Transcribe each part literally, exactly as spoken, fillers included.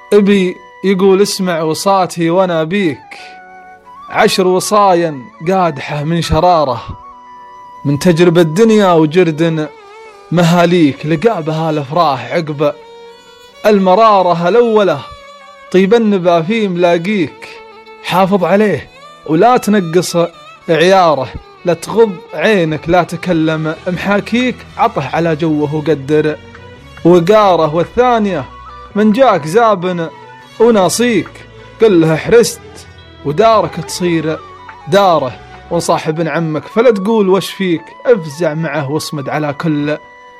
ابي يقول اسمع وصاتي وانا بيك، عشر وصايا قادحة من شرارة، من تجربة الدنيا وجرد مهاليك، لقى بها الافراح عقبة المرارة الأولى، طيب النبا فيه ملاقيك، حافظ عليه ولا تنقص عياره، لا تغض عينك لا تكلم محاكيك، عطه على جوه وقدر وقاره. والثانية من جاك زابن وناصيك، قل له حرست ودارك تصير داره، وصاحب عمك فلا تقول وش فيك، افزع معه واصمد على كل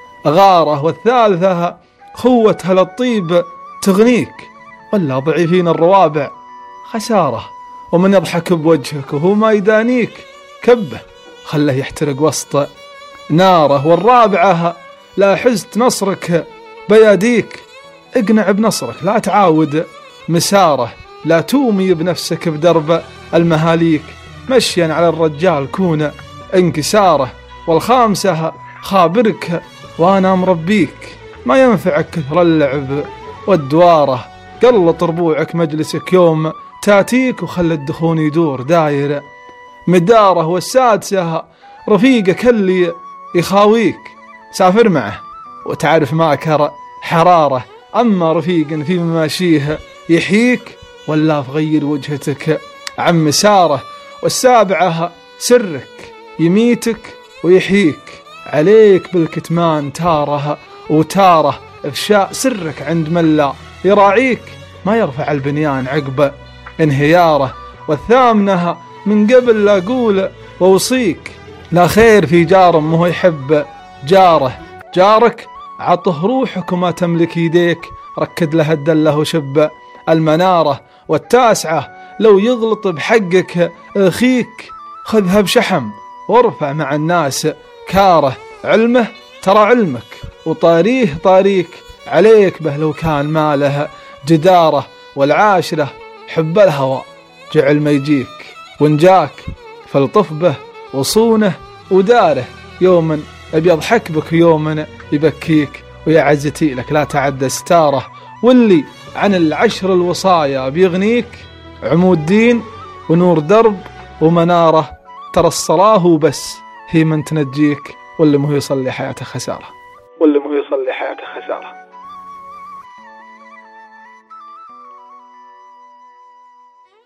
غاره. والثالثة خوة هالطيب تغنيك، ولا ضعيفين الروابع خسارة، ومن يضحك بوجهك وهو ما يدانيك، كبه خله يحترق وسط ناره. والرابعة لا حزت نصرك بياديك، اقنع بنصرك لا تعاود مساره، لا تومي بنفسك بدرب المهاليك، مشيا على الرجال كون انكساره. والخامسة خابرك وانا مربيك، ما ينفعك كثر اللعب والدواره، قلط ربوعك مجلسك يوم تاتيك، وخلي الدخون يدور داير مداره. والسادسة رفيقك اللي يخاويك، سافر معه وتعرف ما كر حرارة، أما رفيق في مماشيه يحييك، ولا تغير وجهتك عن مساره. والسابعة سرك يميتك ويحييك، عليك بالكتمان تاره وتاره، إفشاء سرك عند من لا يراعيك، ما يرفع البنيان عقب انهياره. والثامنة من قبل لا أقول ووصيك، لا خير في جار مو يحب جاره، جارك عطه روحك وما تملك يديك، ركد له الدله وشب المناره. والتاسعة لو يغلط بحقك اخيك، خذها بشحم وارفع مع الناس كاره، علمه ترى علمك وطاريه طاريك، عليك به لو كان ماله جداره. والعاشرة حب الهوى جعل ما يجيك، وان جاك فالطف به وصونه وداره، يوما بيضحك بك يوما يبكيك، ويا عزتي لك لا تعدى ستاره. واللي عن العشر الوصايا بيغنيك، عمود دين ونور درب ومناره، ترى الصلاة بس هي من تنجيك، واللي مو يصلي حياته خسارة، واللي مو يصلي حياته خسارة.